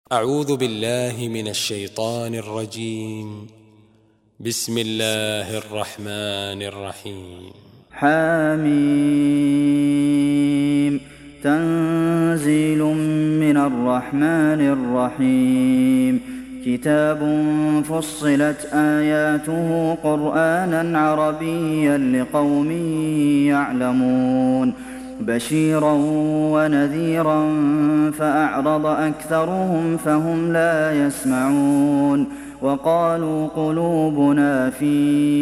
أعوذ بالله من الشيطان الرجيم. بسم الله الرحمن الرحيم. حميم. تنزيل من الرحمن الرحيم. كتاب فصلت آياته قرآنا عربيا لقوم يعلمون بشيرا ونذيرا فأعرض أكثرهم فهم لا يسمعون وقالوا قلوبنا في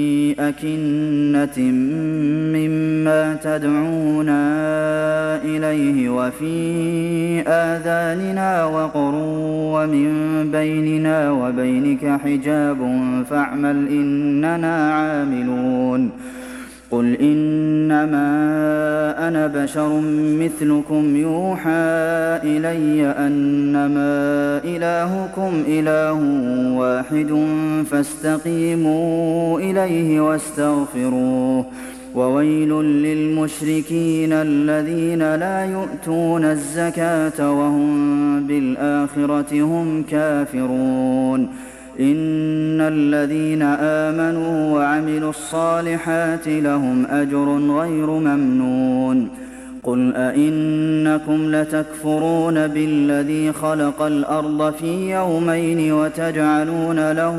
أكنة مما تدعونا إليه وفي آذاننا وقر ومن بيننا وبينك حجاب فاعمل إننا عاملون قل إنما أنا بشر مثلكم يوحى إلي أنما إلهكم إله واحد فاستقيموا إليه واستغفروه وويل للمشركين الذين لا يؤتون الزكاة وهم بالآخرة هم كافرون إن الذين آمنوا وعملوا الصالحات لهم أجر غير ممنون قل أئنكم لتكفرون بالذي خلق الأرض في يومين وتجعلون له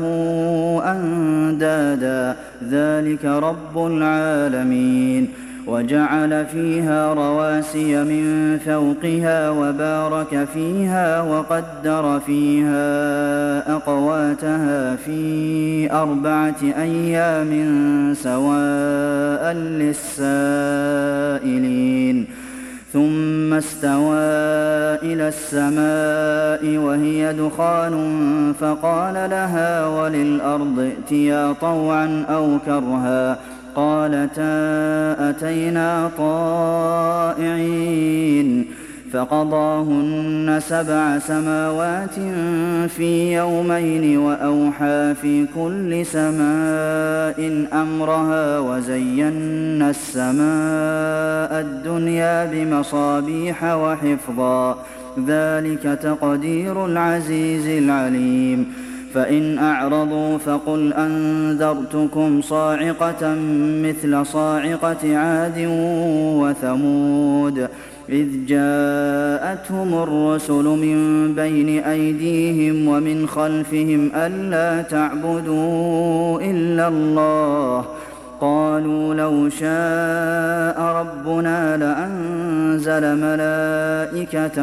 أندادا ذلك رب العالمين وجعل فيها رواسي من فوقها وبارك فيها وقدر فيها أقواتها في 4 أيام سواء للسائلين ثم استوى إلى السماء وهي دخان فقال لها وللأرض ائتيا طوعا أو كرها قالتا أتينا طائعين فقضاهن 7 سماوات في يومين وأوحى في كل سماء أمرها وزينا السماء الدنيا بمصابيح وحفظا ذلك تقدير العزيز العليم فإن أعرضوا فقل أنذرتكم صاعقة مثل صاعقة عاد وثمود إذ جاءتهم الرسل من بين أيديهم ومن خلفهم ألا تعبدوا إلا الله قالوا لو شاء ربنا لأنزل ملائكة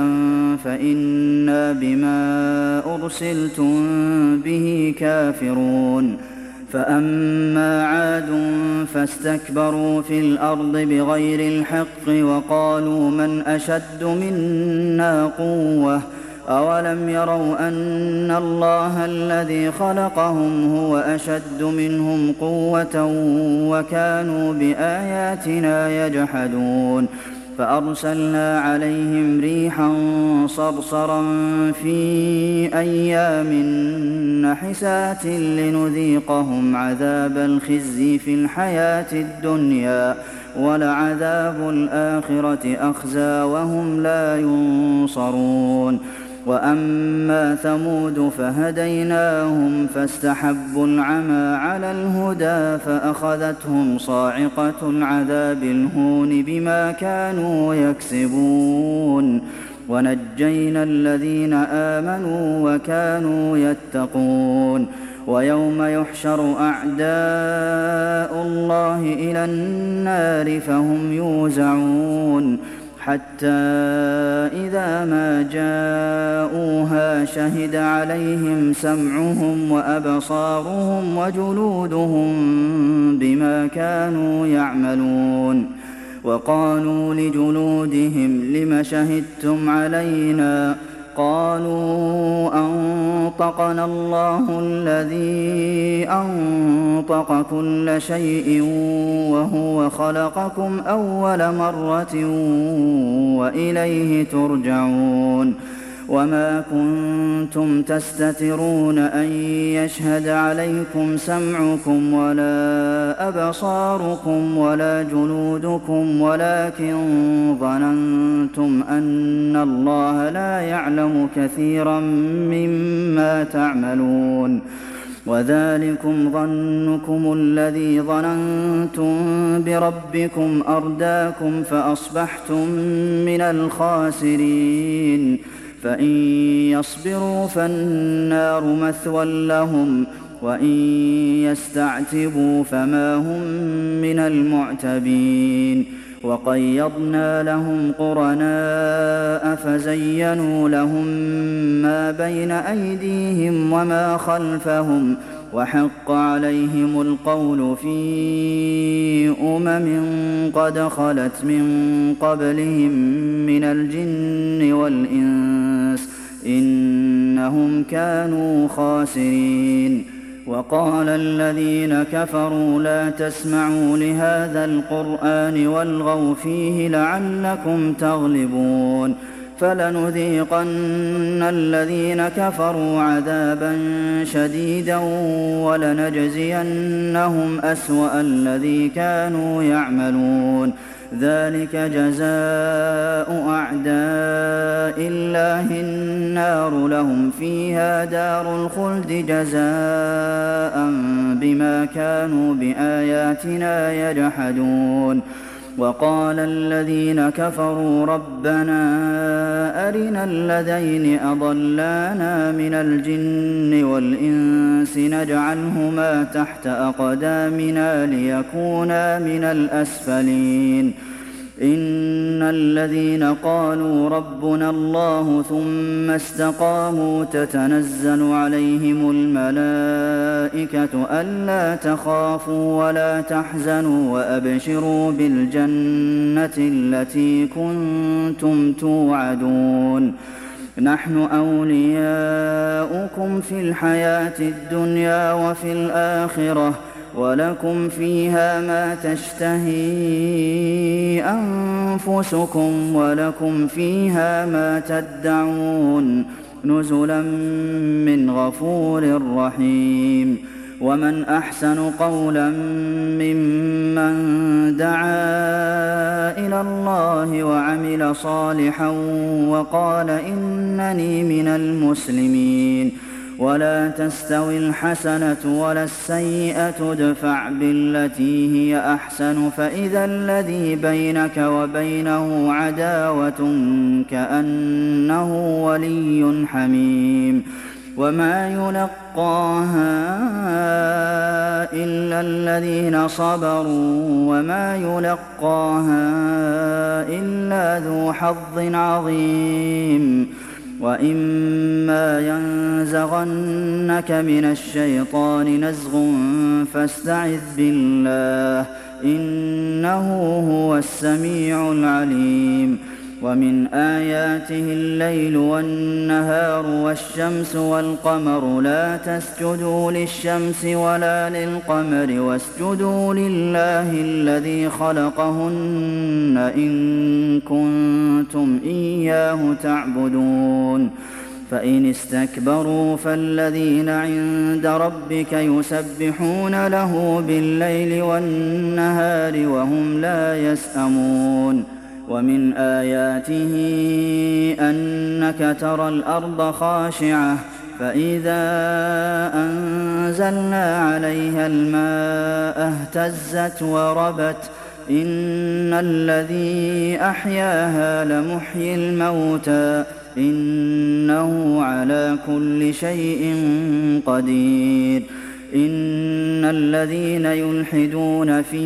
فإنا بما أرسلتم به كافرون فأما عاد فاستكبروا في الأرض بغير الحق وقالوا من أشد منا قوة أولم يروا أن الله الذي خلقهم هو أشد منهم قوة وكانوا بآياتنا يجحدون فأرسلنا عليهم ريحا صرصرا في أيام نحسات لنذيقهم عذاب الخزي في الحياة الدنيا ولعذاب الآخرة أخزى وهم لا ينصرون وأما ثمود فهديناهم فاستحبوا العمى على الهدى فأخذتهم صاعقة العذاب الهون بما كانوا يكسبون ونجينا الذين آمنوا وكانوا يتقون ويوم يحشر أعداء الله إلى النار فهم يوزعون حتى إذا ما جاءوها شهد عليهم سمعهم وأبصارهم وجلودهم بما كانوا يعملون وقالوا لجلودهم لم شهدتم علينا قالوا أنطقنا الله الذي أنطق كل شيء وهو خلقكم أول مرة وإليه ترجعون وما كنتم تستترون أن يشهد عليكم سمعكم ولا أبصاركم ولا جلودكم ولكن ظننتم أن الله لا يعلم كثيرا مما تعملون وذلكم ظنكم الذي ظننتم بربكم أرداكم فأصبحتم من الخاسرين فإن يصبروا فالنار مثوى لهم وإن يستعتبوا فما هم من المعتبين وقيضنا لهم قرناء فزينوا لهم ما بين أيديهم وما خلفهم وحق عليهم القول في قد خلت من قبلهم من الجن والإنس إنهم كانوا خاسرين وقال الذين كفروا لا تسمعوا لهذا القرآن والغوا فيه لعلكم تغلبون فلنذيقن الذين كفروا عذابا شديدا ولنجزينهم أسوأ الذي كانوا يعملون ذلك جزاء أعداء الله النار لهم فيها دار الخلد جزاء بما كانوا بآياتنا يجحدون وقال الذين كفروا ربنا أرنا الذين أضلانا من الجن والإنس نجعلهما تحت أقدامنا ليكونا من الأسفلين إن الذين قالوا ربنا الله ثم استقاموا تتنزل عليهم الملائكة ألا تخافوا ولا تحزنوا وأبشروا بالجنة التي كنتم توعدون نحن أولياؤكم في الحياة الدنيا وفي الآخرة ولكم فيها ما تشتهي أنفسكم ولكم فيها ما تدعون نزلا من غفور رحيم ومن أحسن قولا ممن دعا إلى الله وعمل صالحا وقال إنني من المسلمين ولا تستوي الحسنة ولا السيئة ادفع بالتي هي أحسن فإذا الذي بينك وبينه عداوة كأنه ولي حميم وما يلقاها إلا الذين صبروا وما يلقاها إلا ذو حظ عظيم وإما ينزغنك من الشيطان نزغ فاستعذ بالله إنه هو السميع العليم ومن آياته الليل والنهار والشمس والقمر لا تسجدوا للشمس ولا للقمر واسجدوا لله الذي خلقهن إن كنتم إياه تعبدون فإن استكبروا فالذين عند ربك يسبحون له بالليل والنهار وهم لا يسأمون ومن آياته أنك ترى الأرض خاشعة فإذا أنزلنا عليها الماء اهتزت وربت إن الذي أحياها لمحيي الموتى إنه على كل شيء قدير إن الذين يلحدون في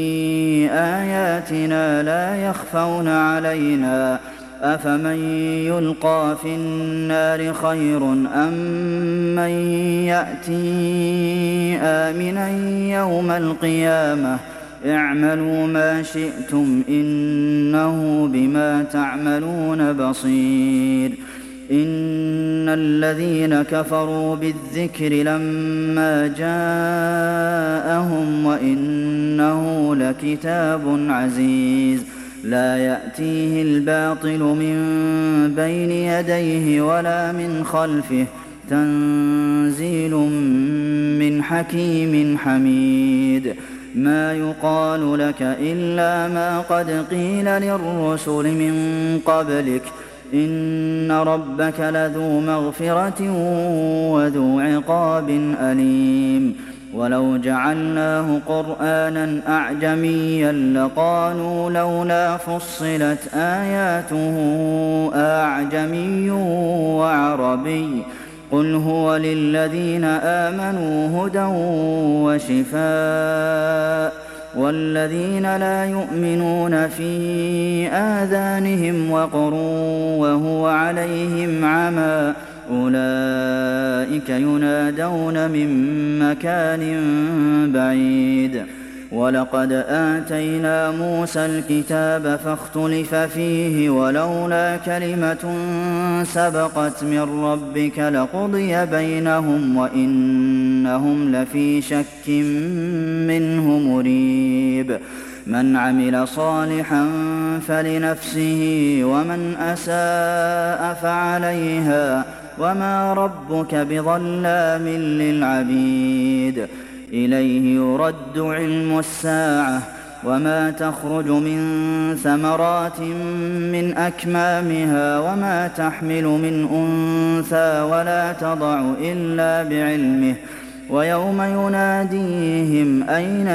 آياتنا لا يخفون علينا أفمن يلقى في النار خير أم من يأتي آمنا يوم القيامة اعملوا ما شئتم إنه بما تعملون بصير إن الذين كفروا بالذكر لما جاءهم وإنه لكتاب عزيز لا يأتيه الباطل من بين يديه ولا من خلفه تنزيل من حكيم حميد ما يقال لك إلا ما قد قيل للرسل من قبلك إن ربك لذو مغفرة وذو عقاب أليم ولو جعلناه قرآنا أعجميا لقالوا لولا فصلت آياته أعجمي وعربي قل هو للذين آمنوا هدى وشفاء والذين لا يؤمنون في آذانهم وقر وهو عليهم عمى أولئك ينادون من مكان بعيد ولقد آتينا موسى الكتاب فاختلف فيه ولولا كلمة سبقت من ربك لقضي بينهم وإنهم لفي شك منه مريب من عمل صالحا فلنفسه ومن أساء فعليها وما ربك بظلام للعبيد إليه يرد علم الساعة وما تخرج من ثمرات من أكمامها وما تحمل من أنثى ولا تضع إلا بعلمه ويوم يناديهم أين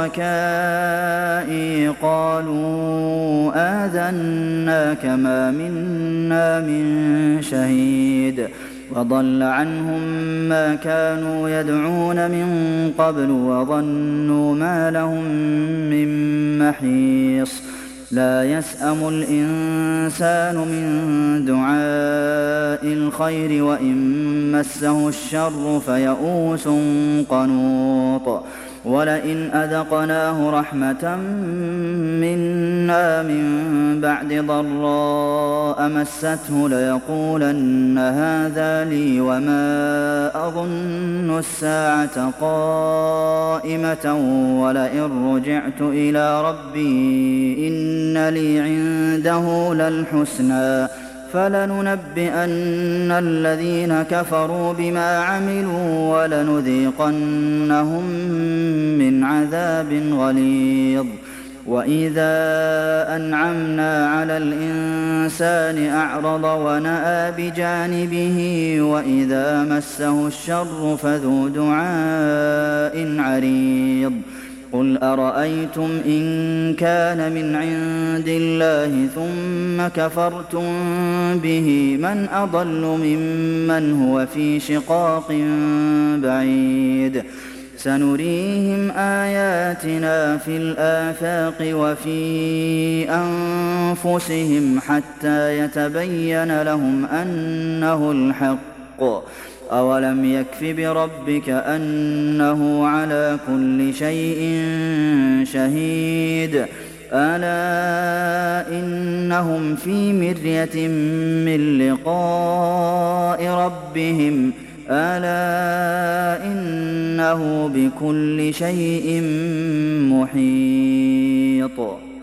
شركائي قالوا آذناك ما منا من شهيد وضل عنهم ما كانوا يدعون من قبل وظنوا ما لهم من محيص لا يسأم الإنسان من دعاء الخير وإن مسه الشر فيئوس قنوط ولئن أذقناه رحمة منا من بعد ضراء مسته ليقولن هذا لي وما أظن الساعة قائمة ولئن رجعت إلى ربي إن لي عنده للحسنى فلننبئن الذين كفروا بما عملوا ولنذيقنهم من عذاب غليظ وإذا أنعمنا على الإنسان أعرض ونأى بجانبه وإذا مسه الشر فذو دعاء عريض قل أرأيتم إن كان من عند الله ثم كفرتم به من أضل ممن هو في شقاق بعيد سنريهم آياتنا في الآفاق وفي أنفسهم حتى يتبين لهم أنه الحق أولم يكف بربك أنه على كل شيء شهيد ألا إنهم في مرية من لقاء ربهم ألا إنه بكل شيء محيط